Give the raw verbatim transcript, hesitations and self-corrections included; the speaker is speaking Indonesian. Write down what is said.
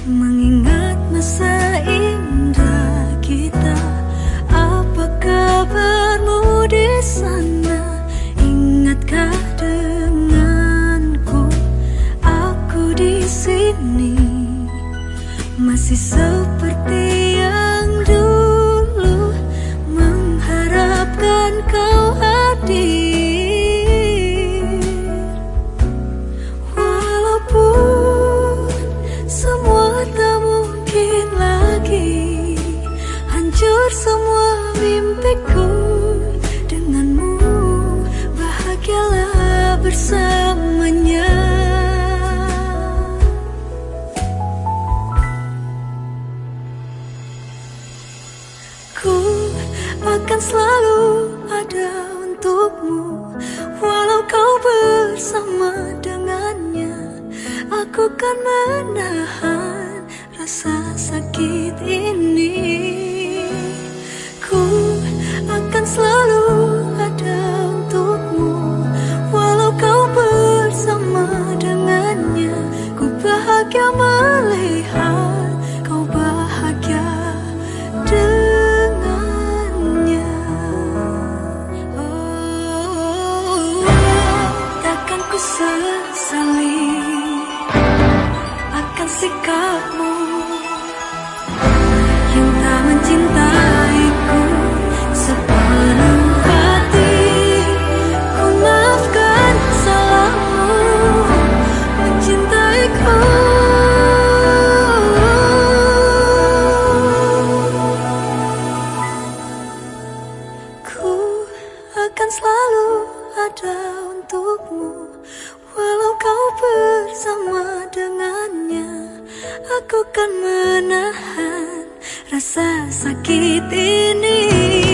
Mengingat masa indah kita, apa kabarmu di sana? Ingatkah denganku? Aku di sini masih seperti yang dulu, mengharapkan kau hadir. Walaupun semua tak mungkin lagi, hancur semua mimpiku denganmu, bahagialah bersamanya. Ku akan selalu ada untukmu, walau kau bersama dengannya. Aku kan menahan rasa sakit ini. Ku akan selalu ada untukmu, walau kau bersama dengannya. Ku bahagia melihat kau bahagia dengannya. Oh, takkan ku sesali akan sikapmu yang tak mencintaiku sepenuh hati. Ku maafkan salahmu mencintaiku. Ku akan selalu ada untukmu, walau kau bersama dengannya. Aku kan menahan rasa sakit ini.